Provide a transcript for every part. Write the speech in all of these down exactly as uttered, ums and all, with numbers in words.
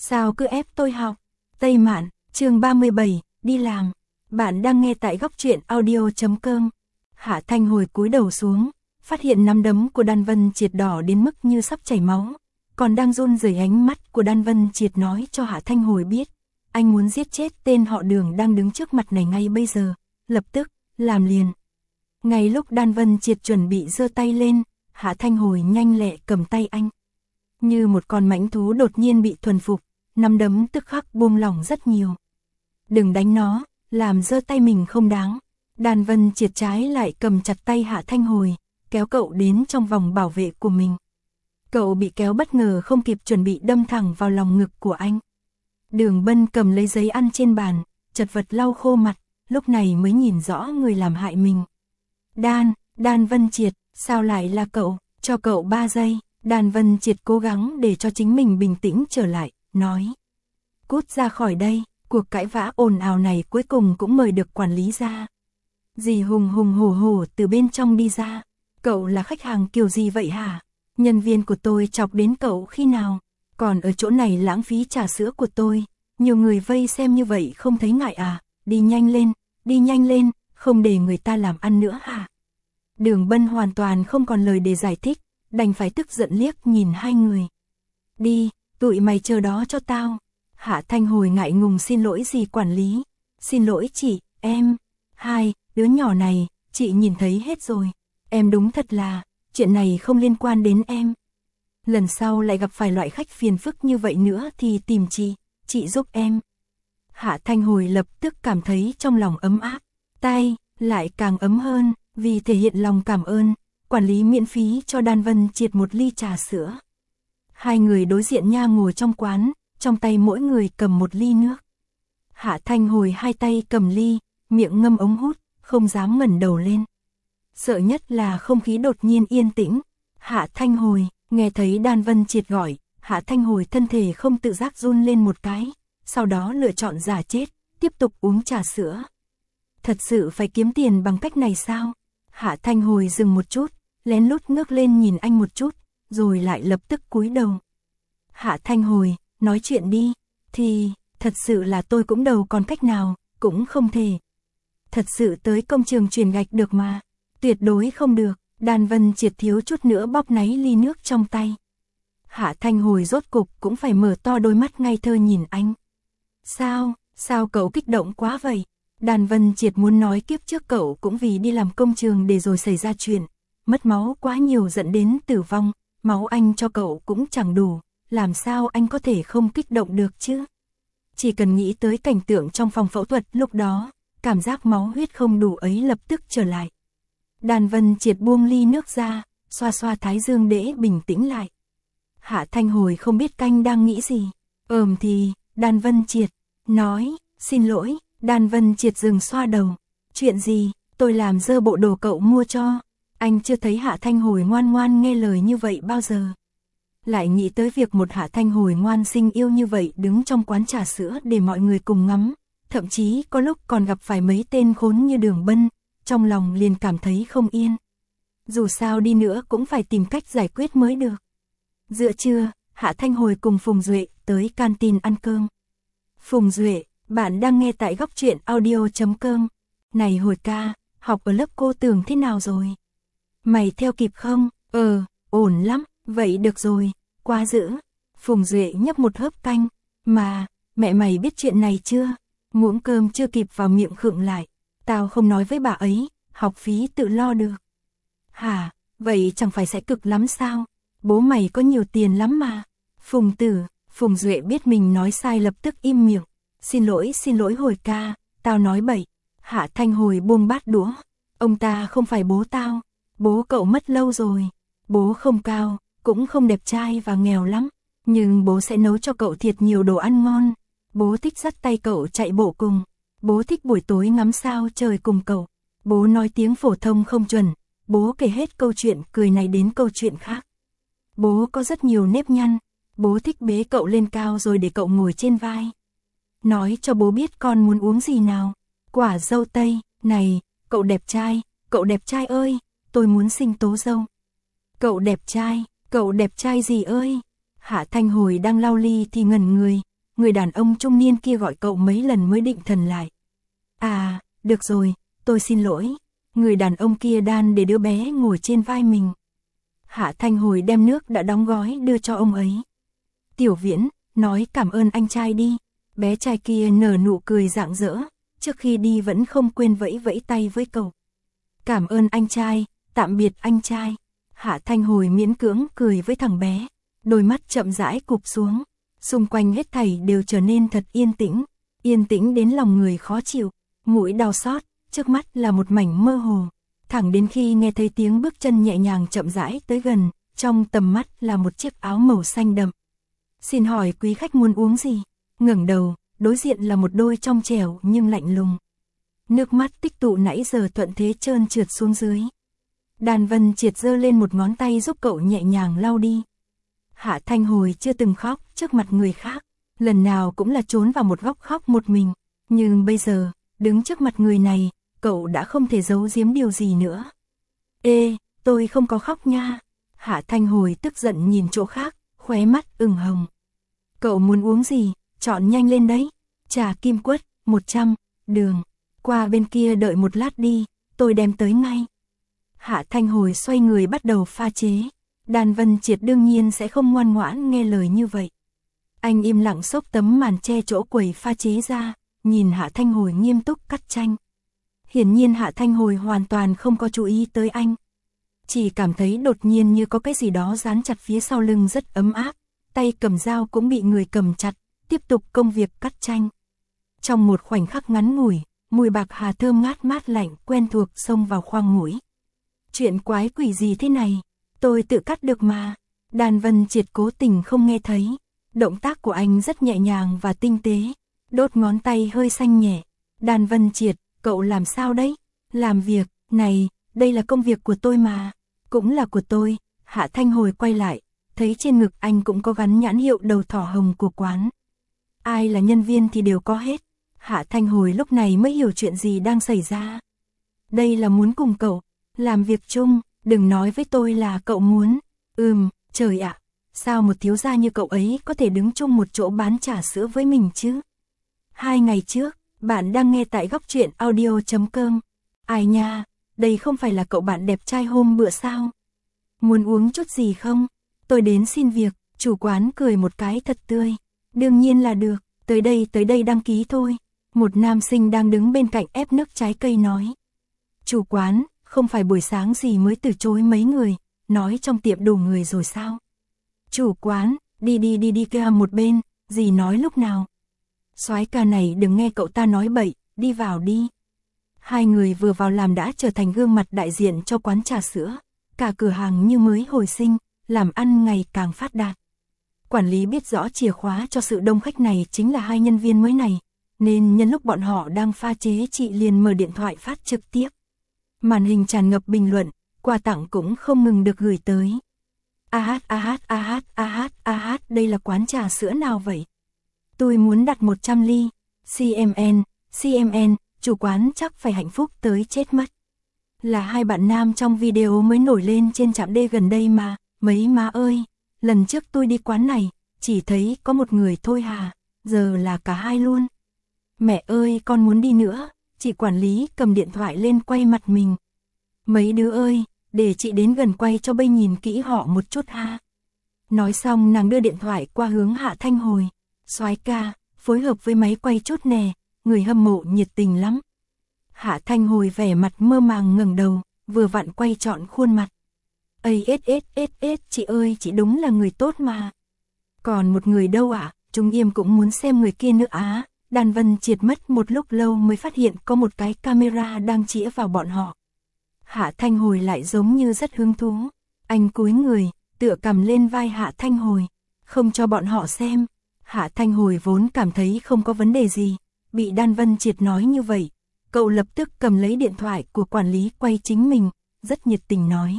sao cứ ép tôi học. Tây Mạn, chương ba mươi bảy, đi làm. Bạn đang nghe tại góc truyện audio.com. Hạ Thanh Hồi cúi đầu xuống, phát hiện nắm đấm của Đan Vân Triệt đỏ đến mức như sắp chảy máu. Còn đang run rẩy, ánh mắt của Đan Vân Triệt nói cho Hạ Thanh Hồi biết, anh muốn giết chết tên họ Đường đang đứng trước mặt này ngay bây giờ, lập tức, làm liền. Ngay lúc Đan Vân Triệt chuẩn bị giơ tay lên, Hạ Thanh Hồi nhanh lẹ cầm tay anh. Như một con mãnh thú đột nhiên bị thuần phục, nắm đấm tức khắc buông lỏng rất nhiều. Đừng đánh nó, làm giơ tay mình không đáng. Đan Vân Triệt trái lại cầm chặt tay Hạ Thanh Hồi, kéo cậu đến trong vòng bảo vệ của mình. Cậu bị kéo bất ngờ không kịp chuẩn bị đâm thẳng vào lòng ngực của anh. Đường Bân cầm lấy giấy ăn trên bàn, chật vật lau khô mặt, lúc này mới nhìn rõ người làm hại mình. Đan, Đan Vân Triệt, sao lại là cậu, cho cậu ba giây. Đan Vân Triệt cố gắng để cho chính mình bình tĩnh trở lại, nói. Cút ra khỏi đây, cuộc cãi vã ồn ào này cuối cùng cũng mời được quản lý ra. Dì hùng hùng hổ hổ từ bên trong đi ra. Cậu là khách hàng kiểu gì vậy hả? Nhân viên của tôi chọc đến cậu khi nào? Còn ở chỗ này lãng phí trà sữa của tôi. Nhiều người vây xem như vậy không thấy ngại à? Đi nhanh lên, đi nhanh lên, không để người ta làm ăn nữa hả? Đường Bân hoàn toàn không còn lời để giải thích, đành phải tức giận liếc nhìn hai người. Đi, tụi mày chờ đó cho tao. Hạ Thanh Hồi ngại ngùng xin lỗi dì quản lý. Xin lỗi chị, em. Hai, đứa nhỏ này, chị nhìn thấy hết rồi. Em đúng thật là, chuyện này không liên quan đến em. Lần sau lại gặp phải loại khách phiền phức như vậy nữa thì tìm chị, chị giúp em. Hạ Thanh Hồi lập tức cảm thấy trong lòng ấm áp, tay lại càng ấm hơn, vì thể hiện lòng cảm ơn, quản lý miễn phí cho Đan Vân Triệt một ly trà sữa. Hai người đối diện nha ngồi trong quán, trong tay mỗi người cầm một ly nước. Hạ Thanh Hồi hai tay cầm ly, miệng ngâm ống hút, không dám ngẩng đầu lên. Sợ nhất là không khí đột nhiên yên tĩnh. Hạ Thanh Hồi, nghe thấy Đan Vân Triệt gọi, Hạ Thanh Hồi thân thể không tự giác run lên một cái, sau đó lựa chọn giả chết, tiếp tục uống trà sữa. Thật sự phải kiếm tiền bằng cách này sao? Hạ Thanh Hồi dừng một chút, lén lút ngước lên nhìn anh một chút, rồi lại lập tức cúi đầu. Hạ Thanh Hồi, nói chuyện đi, thì, thật sự là tôi cũng đâu còn cách nào, cũng không thể. Thật sự tới công trường chuyển gạch được mà, tuyệt đối không được. Đan Vân Triệt thiếu chút nữa bóp náy ly nước trong tay. Hạ Thanh Hồi rốt cục cũng phải mở to đôi mắt ngây thơ nhìn anh. Sao, sao cậu kích động quá vậy? Đan Vân Triệt muốn nói kiếp trước cậu cũng vì đi làm công trường để rồi xảy ra chuyện, mất máu quá nhiều dẫn đến tử vong, máu anh cho cậu cũng chẳng đủ, làm sao anh có thể không kích động được chứ? Chỉ cần nghĩ tới cảnh tượng trong phòng phẫu thuật lúc đó, cảm giác máu huyết không đủ ấy lập tức trở lại. Đan Vân Triệt buông ly nước ra, xoa xoa thái dương để bình tĩnh lại. Hạ Thanh Hồi không biết canh đang nghĩ gì. Ừm thì, Đan Vân Triệt, nói, xin lỗi. Đan Vân Triệt dừng xoa đầu. Chuyện gì, tôi làm dơ bộ đồ cậu mua cho. Anh chưa thấy Hạ Thanh Hồi ngoan ngoan nghe lời như vậy bao giờ. Lại nghĩ tới việc một Hạ Thanh Hồi ngoan xinh yêu như vậy đứng trong quán trà sữa để mọi người cùng ngắm. Thậm chí có lúc còn gặp phải mấy tên khốn như Đường Bân. Trong lòng liền cảm thấy không yên. Dù sao đi nữa cũng phải tìm cách giải quyết mới được. Giữa trưa, Hạ Thanh Hồi cùng Phùng Duệ tới canteen ăn cơm. Phùng Duệ, bạn đang nghe tại góc truyện audio.com. Này Hồi ca, học ở lớp cô Tường thế nào rồi? Mày theo kịp không? Ờ, ổn lắm, vậy được rồi, quá dữ. Phùng Duệ nhấp một hớp canh. Mà, mẹ mày biết chuyện này chưa? Muỗng cơm chưa kịp vào miệng khựng lại. Tao không nói với bà ấy, học phí tự lo được. Hả, vậy chẳng phải sẽ cực lắm sao? Bố mày có nhiều tiền lắm mà. Phùng Tử, Phùng Duệ biết mình nói sai lập tức im miệng. Xin lỗi, xin lỗi Hồi ca, tao nói bậy. Hạ Thanh Hồi buông bát đũa. Ông ta không phải bố tao, bố cậu mất lâu rồi. Bố không cao, cũng không đẹp trai và nghèo lắm. Nhưng bố sẽ nấu cho cậu thiệt nhiều đồ ăn ngon. Bố thích dắt tay cậu chạy bộ cùng. Bố thích buổi tối ngắm sao trời cùng cậu. Bố nói tiếng phổ thông không chuẩn. Bố kể hết câu chuyện cười này đến câu chuyện khác. Bố có rất nhiều nếp nhăn. Bố thích bế cậu lên cao rồi để cậu ngồi trên vai. Nói cho bố biết con muốn uống gì nào. Quả dâu tây, này, cậu đẹp trai, cậu đẹp trai ơi, tôi muốn sinh tố dâu. Cậu đẹp trai, cậu đẹp trai gì ơi. Hạ Thanh Hồi đang lau ly thì ngẩn người, người đàn ông trung niên kia gọi cậu mấy lần mới định thần lại. À, được rồi, tôi xin lỗi. Người đàn ông kia đan để đứa bé ngồi trên vai mình. Hạ Thanh Hồi đem nước đã đóng gói đưa cho ông ấy. Tiểu Viễn, nói cảm ơn anh trai đi. Bé trai kia nở nụ cười rạng rỡ, trước khi đi vẫn không quên vẫy vẫy tay với cậu. Cảm ơn anh trai, tạm biệt anh trai. Hạ Thanh Hồi miễn cưỡng cười với thằng bé, đôi mắt chậm rãi cụp xuống. Xung quanh hết thảy đều trở nên thật yên tĩnh, yên tĩnh đến lòng người khó chịu, mũi đau xót, trước mắt là một mảnh mơ hồ. Thẳng đến khi nghe thấy tiếng bước chân nhẹ nhàng chậm rãi tới gần, trong tầm mắt là một chiếc áo màu xanh đậm. Xin hỏi quý khách muốn uống gì? Ngẩng đầu, đối diện là một đôi trong trẻo nhưng lạnh lùng. Nước mắt tích tụ nãy giờ thuận thế trơn trượt xuống dưới. Đan Vân Triệt giơ lên một ngón tay giúp cậu nhẹ nhàng lau đi. Hạ Thanh Hồi chưa từng khóc trước mặt người khác, lần nào cũng là trốn vào một góc khóc một mình. Nhưng bây giờ, đứng trước mặt người này, cậu đã không thể giấu giếm điều gì nữa. Ê, tôi không có khóc nha. Hạ Thanh Hồi tức giận nhìn chỗ khác, khóe mắt ửng hồng. Cậu muốn uống gì, chọn nhanh lên đấy. Trà Kim Quất, một trăm, đường. Qua bên kia đợi một lát đi, tôi đem tới ngay. Hạ Thanh Hồi xoay người bắt đầu pha chế. Đan Vân Triệt đương nhiên sẽ không ngoan ngoãn nghe lời như vậy. Anh im lặng xốc tấm màn che chỗ quầy pha chế ra, nhìn Hạ Thanh Hồi nghiêm túc cắt chanh. Hiển nhiên Hạ Thanh Hồi hoàn toàn không có chú ý tới anh. Chỉ cảm thấy đột nhiên như có cái gì đó dán chặt phía sau lưng rất ấm áp, tay cầm dao cũng bị người cầm chặt, tiếp tục công việc cắt chanh. Trong một khoảnh khắc ngắn ngủi, mùi bạc hà thơm ngát mát lạnh quen thuộc xông vào khoang mũi. Chuyện quái quỷ gì thế này? Tôi tự cắt được mà. Đan Vân Triệt cố tình không nghe thấy. Động tác của anh rất nhẹ nhàng và tinh tế. Đốt ngón tay hơi xanh nhẹ. Đan Vân Triệt, cậu làm sao đấy? Làm việc, này, đây là công việc của tôi mà. Cũng là của tôi. Hạ Thanh Hồi quay lại, thấy trên ngực anh cũng có gắn nhãn hiệu đầu thỏ hồng của quán. Ai là nhân viên thì đều có hết. Hạ Thanh Hồi lúc này mới hiểu chuyện gì đang xảy ra. Đây là muốn cùng cậu làm việc chung, đừng nói với tôi là cậu muốn. Ừm, trời ạ, sao một thiếu gia như cậu ấy có thể đứng chung một chỗ bán trà sữa với mình chứ? Hai ngày trước, bạn đang nghe tại góc truyện audio chấm com. Ai nha, đây không phải là cậu bạn đẹp trai hôm bữa sao? Muốn uống chút gì không? Tôi đến xin việc. Chủ quán cười một cái thật tươi. Đương nhiên là được, tới đây tới đây đăng ký thôi. Một nam sinh đang đứng bên cạnh ép nước trái cây nói. Chủ quán, không phải buổi sáng gì mới từ chối mấy người, nói trong tiệm đủ người rồi sao? Chủ quán, đi đi đi đi kia một bên, gì nói lúc nào? Soái ca này đừng nghe cậu ta nói bậy, đi vào đi. Hai người vừa vào làm đã trở thành gương mặt đại diện cho quán trà sữa, cả cửa hàng như mới hồi sinh, làm ăn ngày càng phát đạt. Quản lý biết rõ chìa khóa cho sự đông khách này chính là hai nhân viên mới này, nên nhân lúc bọn họ đang pha chế chị liền mở điện thoại phát trực tiếp. Màn hình tràn ngập bình luận, quà tặng cũng không ngừng được gửi tới. A hát a hát a hát a hát a hát, đây là quán trà sữa nào vậy? Tôi muốn đặt một trăm ly. xê em en, xê em en, chủ quán chắc phải hạnh phúc tới chết mất. Là hai bạn nam trong video mới nổi lên trên trạm D gần đây mà, mấy má ơi, lần trước tôi đi quán này, chỉ thấy có một người thôi hà, giờ là cả hai luôn. Mẹ ơi, con muốn đi nữa. Chị quản lý cầm điện thoại lên quay mặt mình. Mấy đứa ơi, để chị đến gần quay cho bây nhìn kỹ họ một chút ha. Nói xong nàng đưa điện thoại qua hướng Hạ Thanh Hồi. Soái ca, phối hợp với máy quay chút nè, người hâm mộ nhiệt tình lắm. Hạ Thanh Hồi vẻ mặt mơ màng ngẩng đầu, vừa vặn quay trọn khuôn mặt. Ây ết ết ết ết, chị ơi, chị đúng là người tốt mà. Còn một người đâu ạ? À? Chúng em cũng muốn xem người kia nữa á. Đan Vân Triệt mất một lúc lâu mới phát hiện có một cái camera đang chĩa vào bọn họ. Hạ Thanh Hồi lại giống như rất hứng thú. Anh cúi người, tựa cầm lên vai Hạ Thanh Hồi, không cho bọn họ xem. Hạ Thanh Hồi vốn cảm thấy không có vấn đề gì, bị Đan Vân Triệt nói như vậy, cậu lập tức cầm lấy điện thoại của quản lý quay chính mình, rất nhiệt tình nói.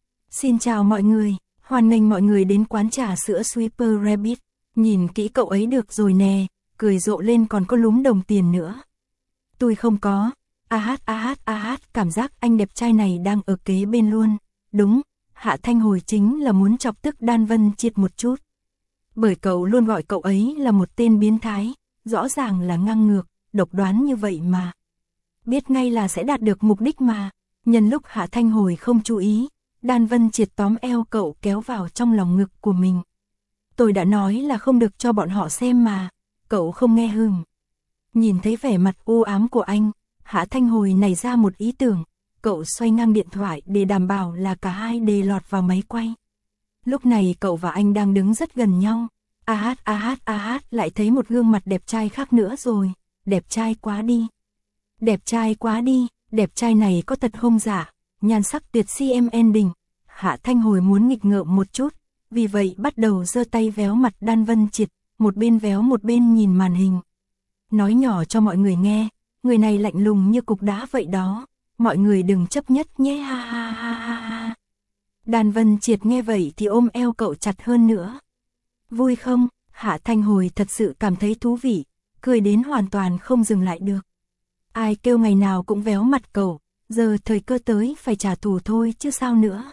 Xin chào mọi người, hoan nghênh mọi người đến quán trà sữa Super Rabbit. Nhìn kỹ cậu ấy được rồi nè, cười rộ lên còn có lúm đồng tiền nữa. Tôi không có. A hát a hát a hát, cảm giác anh đẹp trai này đang ở kế bên luôn. Đúng, Hạ Thanh Hồi chính là muốn chọc tức Đan Vân Triệt một chút. Bởi cậu luôn gọi cậu ấy là một tên biến thái, rõ ràng là ngang ngược, độc đoán như vậy mà. Biết ngay là sẽ đạt được mục đích mà. Nhân lúc Hạ Thanh Hồi không chú ý, Đan Vân Triệt tóm eo cậu kéo vào trong lòng ngực của mình. Tôi đã nói là không được cho bọn họ xem mà, cậu không nghe hừm. Nhìn thấy vẻ mặt u ám của anh, Hạ Thanh Hồi nảy ra một ý tưởng, cậu xoay ngang điện thoại để đảm bảo là cả hai đều lọt vào máy quay. Lúc này cậu và anh đang đứng rất gần nhau, a hát a hát a hát lại thấy một gương mặt đẹp trai khác nữa rồi, đẹp trai quá đi. Đẹp trai quá đi, đẹp trai này có tật hông giả, nhan sắc tuyệt si em ending. Hạ Thanh Hồi muốn nghịch ngợm một chút, vì vậy bắt đầu giơ tay véo mặt Đan Vân Triệt, một bên véo một bên nhìn màn hình. Nói nhỏ cho mọi người nghe, người này lạnh lùng như cục đá vậy đó, mọi người đừng chấp nhất nhé ha ha ha ha ha. Đan Vân Triệt nghe vậy thì ôm eo cậu chặt hơn nữa. Vui không? Hạ Thanh Hồi thật sự cảm thấy thú vị, cười đến hoàn toàn không dừng lại được. Ai kêu ngày nào cũng véo mặt cậu, giờ thời cơ tới phải trả thù thôi chứ sao nữa.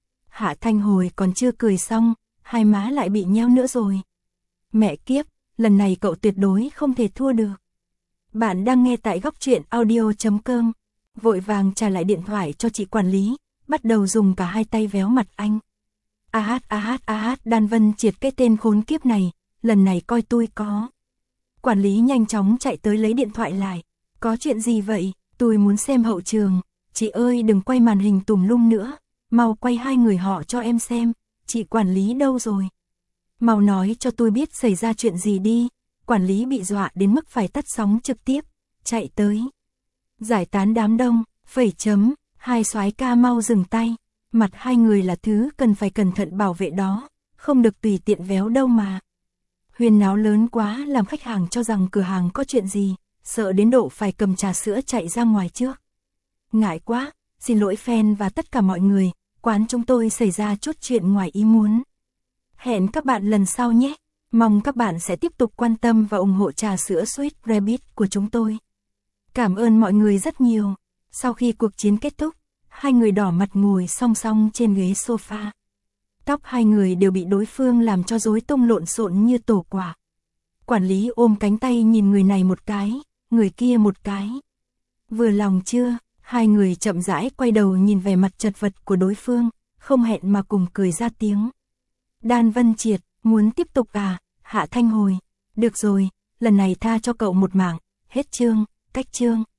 Hạ Thanh Hồi còn chưa cười xong, hai má lại bị nheo nữa rồi. Mẹ kiếp, lần này cậu tuyệt đối không thể thua được. Bạn đang nghe tại góc truyện audio chấm com. Vội vàng trả lại điện thoại cho chị quản lý, bắt đầu dùng cả hai tay véo mặt anh. A hát a hát a hát Đan Vân Triệt cái tên khốn kiếp này, lần này coi tôi có. Quản lý nhanh chóng chạy tới lấy điện thoại lại. Có chuyện gì vậy? Tôi muốn xem hậu trường. Chị ơi đừng quay màn hình tùm lum nữa, mau quay hai người họ cho em xem. Chị quản lý đâu rồi? Mau nói cho tôi biết xảy ra chuyện gì đi. Quản lý bị dọa đến mức phải tắt sóng trực tiếp, chạy tới. Giải tán đám đông, phẩy chấm, hai soái ca mau dừng tay. Mặt hai người là thứ cần phải cẩn thận bảo vệ đó, không được tùy tiện véo đâu mà. Huyên náo lớn quá làm khách hàng cho rằng cửa hàng có chuyện gì, sợ đến độ phải cầm trà sữa chạy ra ngoài trước. Ngại quá, xin lỗi fan và tất cả mọi người, quán chúng tôi xảy ra chút chuyện ngoài ý muốn. Hẹn các bạn lần sau nhé, mong các bạn sẽ tiếp tục quan tâm và ủng hộ trà sữa Sweet Rabbit của chúng tôi. Cảm ơn mọi người rất nhiều. Sau khi cuộc chiến kết thúc, hai người đỏ mặt ngồi song song trên ghế sofa. Tóc hai người đều bị đối phương làm cho rối tung lộn xộn như tổ quả. Quản lý ôm cánh tay nhìn người này một cái, người kia một cái. Vừa lòng chưa? Hai người chậm rãi quay đầu nhìn về mặt chật vật của đối phương, không hẹn mà cùng cười ra tiếng. Đan Vân Triệt, muốn tiếp tục à? Hạ Thanh Hồi, được rồi, lần này tha cho cậu một mảng, hết chương, cách chương.